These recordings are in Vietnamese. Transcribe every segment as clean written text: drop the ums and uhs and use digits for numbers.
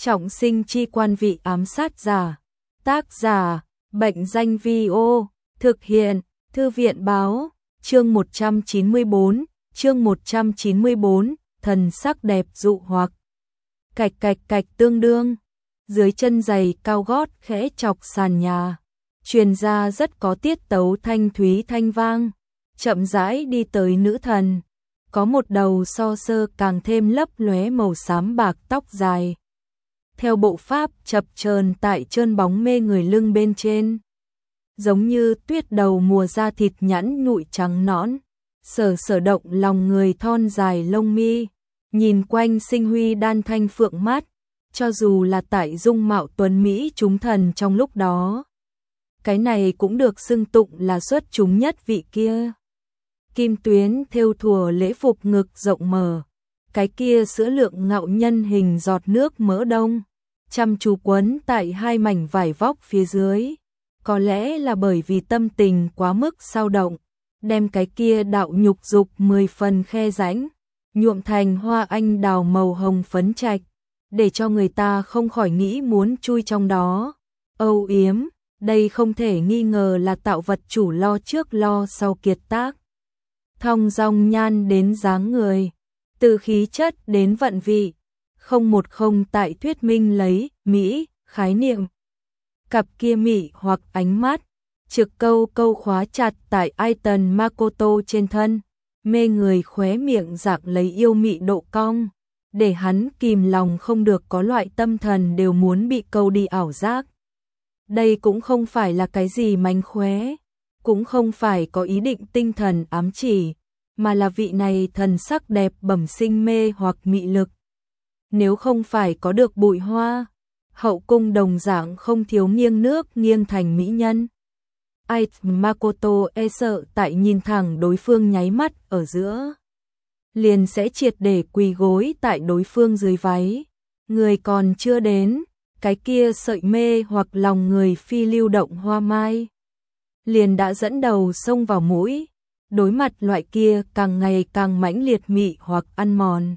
Trọng sinh chi quan vị ám sát giả. Tác giả, Bệnh danh Vi-ô, thực hiện, Thư viện báo, chương 194, thần sắc đẹp dụ hoặc. Cạch cạch cạch tương đương, dưới chân giày cao gót khẽ chọc sàn nhà, truyền ra rất có tiết tấu thanh thúy thanh vang, chậm rãi đi tới nữ thần, có một đầu so sơ càng thêm lấp lóe màu xám bạc tóc dài. Theo bộ pháp chập chờn tại trơn bóng mê người lưng bên trên, giống như tuyết đầu mùa da thịt nhẵn nhụi trắng nõn, sở động lòng người thon dài lông mi, nhìn quanh sinh huy đan thanh phượng mát, cho dù là tại dung mạo tuấn mỹ chúng thần trong lúc đó. Cái này cũng được xưng tụng là xuất chúng nhất vị kia. Kim tuyến thêu thùa lễ phục ngực rộng mở, cái kia sữa lượng ngạo nhân hình giọt nước mỡ đông, chăm chú quấn tại hai mảnh vải vóc phía dưới. Có lẽ là bởi vì tâm tình quá mức sao động, đem cái kia đạo nhục dục 10 phần khe rãnh, nhuộm thành hoa anh đào màu hồng phấn trạch, để cho người ta không khỏi nghĩ muốn chui trong đó. Âu yếm, đây không thể nghi ngờ là tạo vật chủ lo trước lo sau kiệt tác. Thong dong nhan đến dáng người, từ khí chất đến vận vị, không một không tại thuyết minh lấy mỹ khái niệm. Cặp kia mị hoặc ánh mắt, trực câu khóa chặt tại Aiton Makoto trên thân, mê người khóe miệng dạng lấy yêu mị độ cong, để hắn kìm lòng không được có loại tâm thần đều muốn bị câu đi ảo giác. Đây cũng không phải là cái gì mánh khóe, cũng không phải có ý định tinh thần ám chỉ, mà là vị này thần sắc đẹp bẩm sinh mê hoặc mị lực. Nếu không phải có được bụi hoa, hậu cung đồng dạng không thiếu nghiêng nước nghiêng thành mỹ nhân. Aiton Makoto e sợ tại nhìn thẳng đối phương nháy mắt ở giữa, liền sẽ triệt để quỳ gối tại đối phương dưới váy. Người còn chưa đến, cái kia sợi mê hoặc lòng người phi lưu động hoa mai, liền đã dẫn đầu xông vào mũi, đối mặt loại kia càng ngày càng mãnh liệt mị hoặc ăn mòn.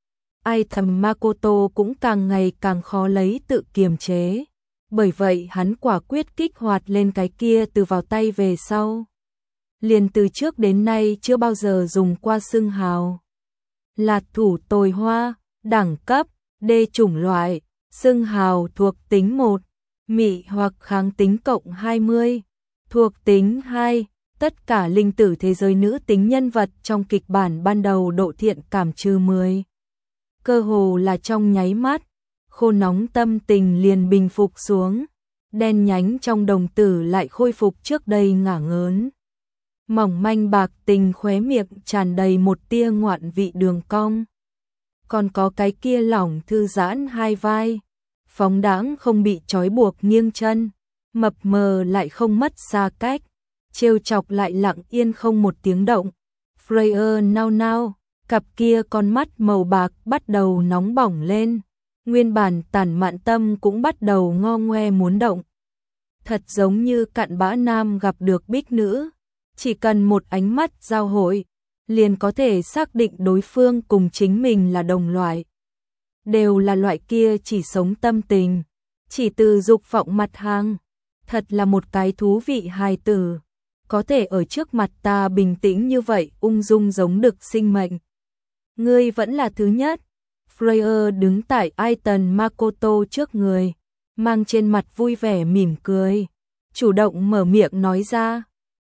Aiton Makoto cũng càng ngày càng khó lấy tự kiềm chế, bởi vậy hắn quả quyết kích hoạt lên cái kia từ vào tay về sau. Liền từ trước đến nay chưa bao giờ dùng qua xưng hào là thủ tồi hoa, đẳng cấp, D chủng loại, xưng hào thuộc tính 1, mị hoặc kháng tính cộng 20, thuộc tính 2, tất cả linh tử thế giới nữ tính nhân vật trong kịch bản ban đầu độ thiện cảm trừ 10. Cơ hồ là trong nháy mắt, khô nóng tâm tình liền bình phục xuống, đen nhánh trong đồng tử lại khôi phục trước đây ngả ngớn. Mỏng manh bạc tình khóe miệng tràn đầy một tia ngoạn vị đường cong. Còn có cái kia lỏng thư giãn hai vai, phóng đãng không bị trói buộc nghiêng chân, mập mờ lại không mất xa cách, trêu chọc lại lặng yên không một tiếng động. Freya nao nao, cặp kia con mắt màu bạc bắt đầu nóng bỏng lên, nguyên bản tản mạn tâm cũng bắt đầu ngo ngoe muốn động. Thật giống như cặn bã nam gặp được bích nữ, chỉ cần một ánh mắt giao hội, liền có thể xác định đối phương cùng chính mình là đồng loại. Đều là loại kia chỉ sống tâm tình, chỉ từ dục vọng mặt hàng. Thật là một cái thú vị hài tử, có thể ở trước mặt ta bình tĩnh như vậy, ung dung giống đực sinh mệnh. Ngươi vẫn là thứ nhất. Freya đứng tại Aiton Makoto trước người, mang trên mặt vui vẻ mỉm cười, chủ động mở miệng nói ra.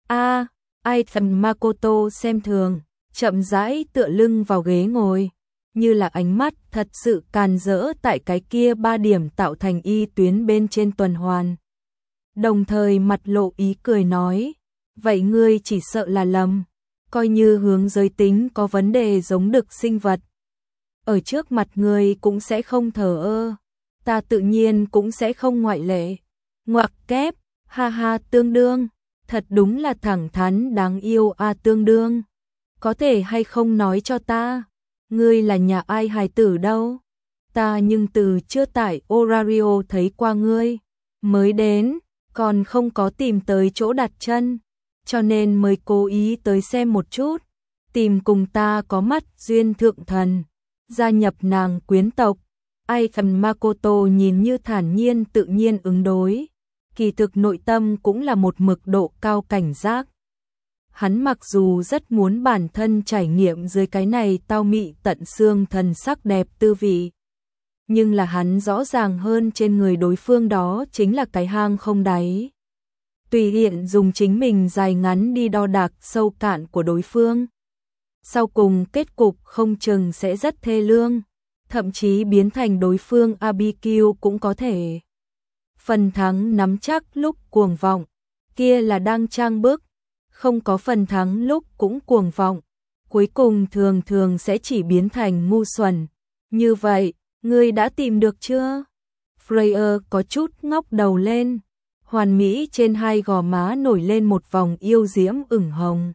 Aiton Makoto xem thường, chậm rãi tựa lưng vào ghế ngồi, như là ánh mắt thật sự càn rỡ tại cái kia 3 điểm tạo thành y tuyến bên trên tuần hoàn. Đồng thời mặt lộ ý cười nói, vậy ngươi chỉ sợ là lầm, coi như hướng giới tính có vấn đề giống đực sinh vật. Ở trước mặt ngươi cũng sẽ không thờ ơ, ta tự nhiên cũng sẽ không ngoại lệ. Ngoặc kép, ha ha tương đương, thật đúng là thẳng thắn đáng yêu tương đương. Có thể hay không nói cho ta, ngươi là nhà ai hài tử đâu? Ta nhưng từ chưa tại Orario thấy qua ngươi, mới đến, còn không có tìm tới chỗ đặt chân, cho nên mới cố ý tới xem một chút, tìm cùng ta có mắt duyên thượng thần, gia nhập nàng quyến tộc. Aitan Makoto nhìn như thản nhiên tự nhiên ứng đối, kỳ thực nội tâm cũng là một mực độ cao cảnh giác. Hắn mặc dù rất muốn bản thân trải nghiệm dưới cái này tao mị tận xương thần sắc đẹp tư vị, nhưng là hắn rõ ràng hơn trên người đối phương đó chính là cái hang không đáy. Tùy tiện dùng chính mình dài ngắn đi đo đạc sâu cạn của đối phương. Sau cùng kết cục không chừng sẽ rất thê lương, thậm chí biến thành đối phương BBQ cũng có thể. Phần thắng nắm chắc lúc cuồng vọng, kia là đang trang bức, không có phần thắng lúc cũng cuồng vọng, cuối cùng thường thường sẽ chỉ biến thành ngu xuẩn. Như vậy, ngươi đã tìm được chưa? Freya có chút ngóc đầu lên, hoàn mỹ trên hai gò má nổi lên một vòng yêu diễm ửng hồng.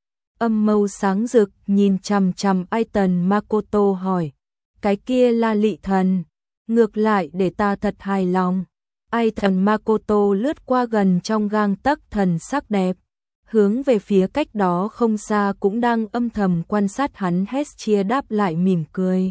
Âm mâu sáng rực nhìn chằm chằm Aitan Makoto hỏi, cái kia là lị thần, ngược lại để ta thật hài lòng. Aitan Makoto lướt qua gần trong gang tấc thần sắc đẹp, hướng về phía cách đó không xa cũng đang âm thầm quan sát hắn Hestia đáp lại mỉm cười.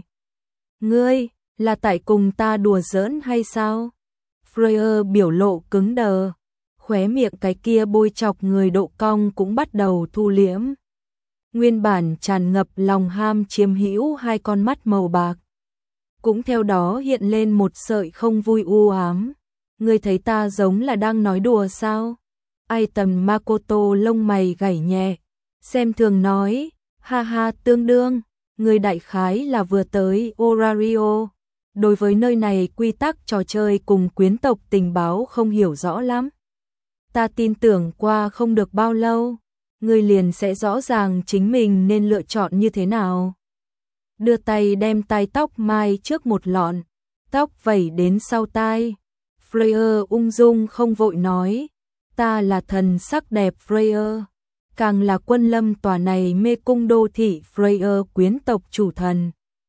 Ngươi, là tại cùng ta đùa giỡn hay sao? Freya biểu lộ cứng đờ, khóe miệng cái kia bôi chọc người độ cong cũng bắt đầu thu liễm. Nguyên bản tràn ngập lòng ham chiếm hữu hai con mắt màu bạc, cũng theo đó hiện lên một sợi không vui u ám. Ngươi thấy ta giống là đang nói đùa sao? Aitan Makoto lông mày gảy nhẹ, xem thường nói, ha ha tương đương, ngươi đại khái là vừa tới Orario. Đối với nơi này quy tắc trò chơi cùng quyến tộc tình báo không hiểu rõ lắm. Ta tin tưởng qua không được bao lâu, ngươi liền sẽ rõ ràng chính mình nên lựa chọn như thế nào. Đưa tay đem tai tóc mai trước một lọn, tóc vẩy đến sau tai. Freya ung dung không vội nói, ta là thần sắc đẹp Freya, càng là quân lâm tòa này mê cung đô thị Freya quyến tộc chủ thần.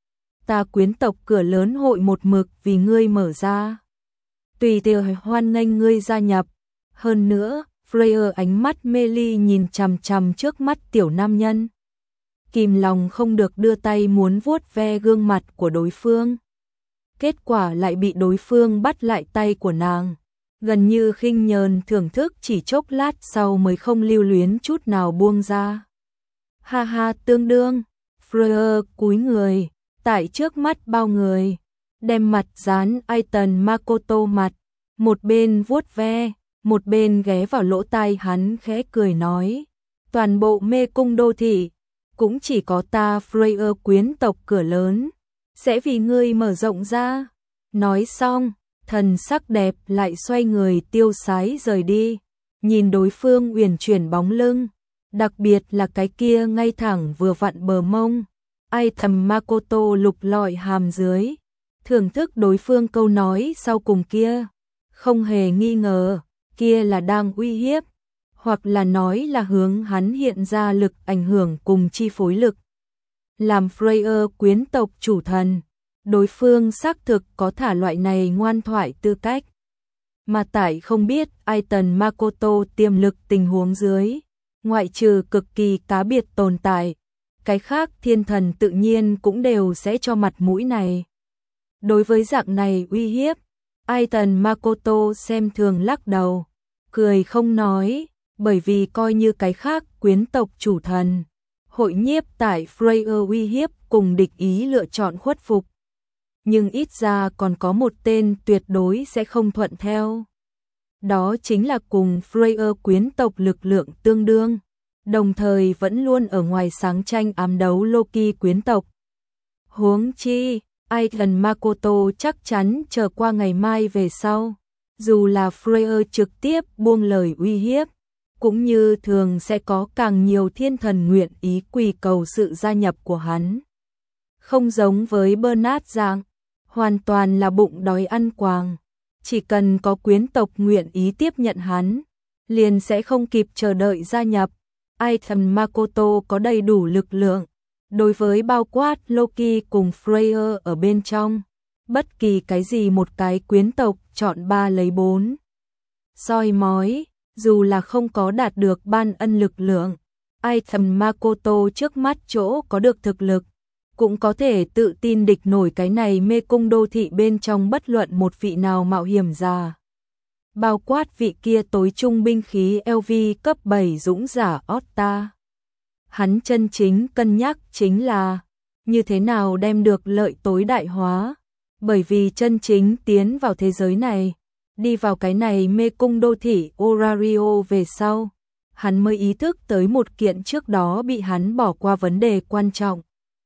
Ta quyến tộc cửa lớn hội một mực vì ngươi mở ra, tùy tiện hoan nghênh ngươi gia nhập. Hơn nữa, Freya ánh mắt mê ly nhìn chằm chằm trước mắt tiểu nam nhân, kìm lòng không được đưa tay muốn vuốt ve gương mặt của đối phương. Kết quả lại bị đối phương bắt lại tay của nàng, gần như khinh nhờn thưởng thức chỉ chốc lát sau mới không lưu luyến chút nào buông ra. Ha ha tương đương, Freya cúi người, tại trước mắt bao người, đem mặt dán Aitan Makoto mặt, một bên vuốt ve, một bên ghé vào lỗ tai hắn khẽ cười nói, toàn bộ mê cung đô thị, cũng chỉ có ta Freya quyến tộc cửa lớn, sẽ vì ngươi mở rộng ra. Nói xong, thần sắc đẹp lại xoay người tiêu sái rời đi, nhìn đối phương uyển chuyển bóng lưng, đặc biệt là cái kia ngay thẳng vừa vặn bờ mông. Aitan Makoto lục lọi hàm dưới, thưởng thức đối phương câu nói sau cùng kia, không hề nghi ngờ, kia là đang uy hiếp, hoặc là nói là hướng hắn hiện ra lực ảnh hưởng cùng chi phối lực. Làm Freya quyến tộc chủ thần, đối phương xác thực có thả loại này ngoan thoại tư cách. Mà tại không biết Aitan Makoto tiềm lực tình huống dưới, ngoại trừ cực kỳ cá biệt tồn tại, cái khác thiên thần tự nhiên cũng đều sẽ cho mặt mũi này. Đối với dạng này uy hiếp, Aitan Makoto xem thường lắc đầu, cười không nói, bởi vì coi như cái khác quyến tộc chủ thần, hội nhiếp tại Freya uy hiếp cùng địch ý lựa chọn khuất phục. Nhưng ít ra còn có một tên tuyệt đối sẽ không thuận theo. Đó chính là cùng Freya quyến tộc lực lượng tương đương, đồng thời vẫn luôn ở ngoài sáng tranh ám đấu Loki quyến tộc. Huống chi, Aitan Makoto chắc chắn chờ qua ngày mai về sau, dù là Freya trực tiếp buông lời uy hiếp, cũng như thường sẽ có càng nhiều thiên thần nguyện ý quỳ cầu sự gia nhập của hắn. Không giống với Bernard dạng, hoàn toàn là bụng đói ăn quàng, chỉ cần có quyến tộc nguyện ý tiếp nhận hắn, liền sẽ không kịp chờ đợi gia nhập. Aitan Makoto có đầy đủ lực lượng, đối với bao quát Loki cùng Freya ở bên trong, bất kỳ cái gì một cái quyến tộc chọn 3 lấy 4. Soi mói, dù là không có đạt được ban ân lực lượng, Aitan Makoto trước mắt chỗ có được thực lực, cũng có thể tự tin địch nổi cái này mê cung đô thị bên trong bất luận một vị nào mạo hiểm giả. Bao quát vị kia tối trung binh khí LV cấp 7 dũng giả Otta. Hắn chân chính cân nhắc chính là như thế nào đem được lợi tối đại hóa, bởi vì chân chính tiến vào thế giới này, đi vào cái này mê cung đô thị Orario về sau, hắn mới ý thức tới một kiện trước đó bị hắn bỏ qua vấn đề quan trọng.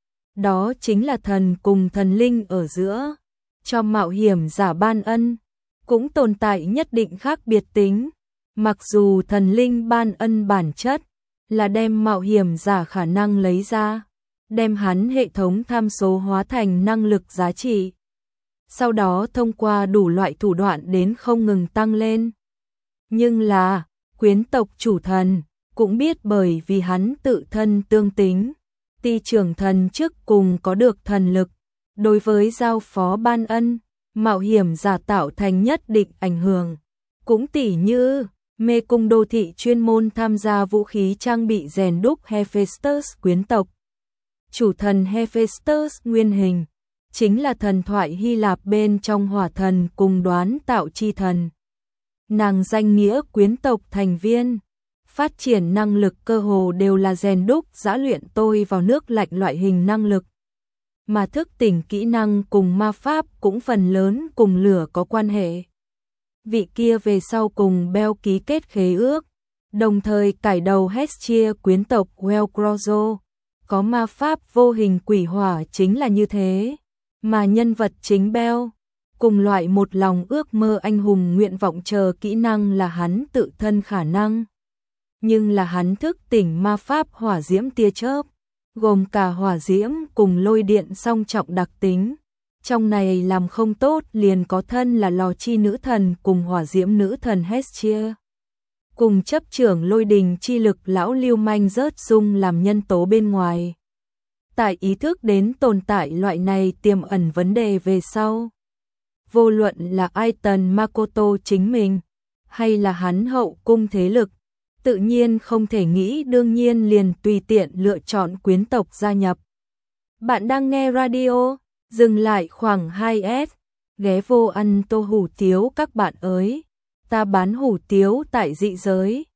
Đó chính là thần cùng thần linh ở giữa, cho mạo hiểm giả ban ân, cũng tồn tại nhất định khác biệt tính. Mặc dù thần linh ban ân bản chất là đem mạo hiểm giả khả năng lấy ra, đem hắn hệ thống tham số hóa thành năng lực giá trị, sau đó thông qua đủ loại thủ đoạn đến không ngừng tăng lên. Nhưng là, quyến tộc chủ thần, cũng biết bởi vì hắn tự thân tương tính, ti trưởng thần trước cùng có được thần lực, đối với giao phó ban ân, mạo hiểm giả tạo thành nhất định ảnh hưởng. Cũng tỉ như, mê cung đô thị chuyên môn tham gia vũ khí trang bị rèn đúc Hephaestus quyến tộc. Chủ thần Hephaestus nguyên hình, chính là thần thoại Hy Lạp bên trong hỏa thần cùng đoán tạo chi thần. Nàng danh nghĩa quyến tộc thành viên, phát triển năng lực cơ hồ đều là rèn đúc giã luyện tôi vào nước lạnh loại hình năng lực. Mà thức tỉnh kỹ năng cùng ma pháp cũng phần lớn cùng lửa có quan hệ. Vị kia về sau cùng Bell ký kết khế ước, đồng thời cải đầu Hestia quyến tộc Velcrozo, có ma pháp vô hình quỷ hỏa chính là như thế. Mà nhân vật chính Bell, cùng loại một lòng ước mơ anh hùng nguyện vọng chờ kỹ năng là hắn tự thân khả năng. Nhưng là hắn thức tỉnh ma pháp hỏa diễm tia chớp, gồm cả hỏa diễm cùng lôi điện song trọng đặc tính. Trong này làm không tốt liền có thân là lò chi nữ thần cùng hỏa diễm nữ thần Hestia. Cùng chấp trưởng lôi đình chi lực lão lưu manh rớt dung làm nhân tố bên ngoài. Tại ý thức đến tồn tại loại này tiềm ẩn vấn đề về sau. Vô luận là Aiton Makoto chính mình, hay là hắn hậu cung thế lực, tự nhiên không thể nghĩ đương nhiên liền tùy tiện lựa chọn quyến tộc gia nhập. Bạn đang nghe radio, dừng lại khoảng 2S, ghé vô ăn tô hủ tiếu các bạn ơi, ta bán hủ tiếu tại dị giới.